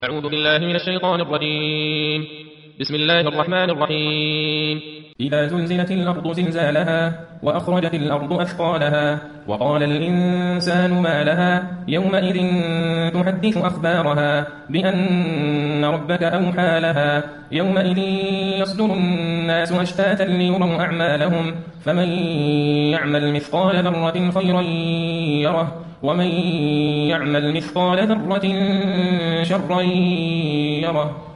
أعوذ بالله من الشيطان الرجيم. بسم الله الرحمن الرحيم. إذا زلزلت الأرض زلزالها وأخرجت الأرض أثقالها وقال الإنسان ما لها يومئذ تحدث أخبارها بأن ربك أوحى لها يومئذ يصدر الناس أشتاتا ليروا أعمالهم فمن يعمل مثقال ذرة خيرا يره ومن يعمل مثقال ذرة شرا يره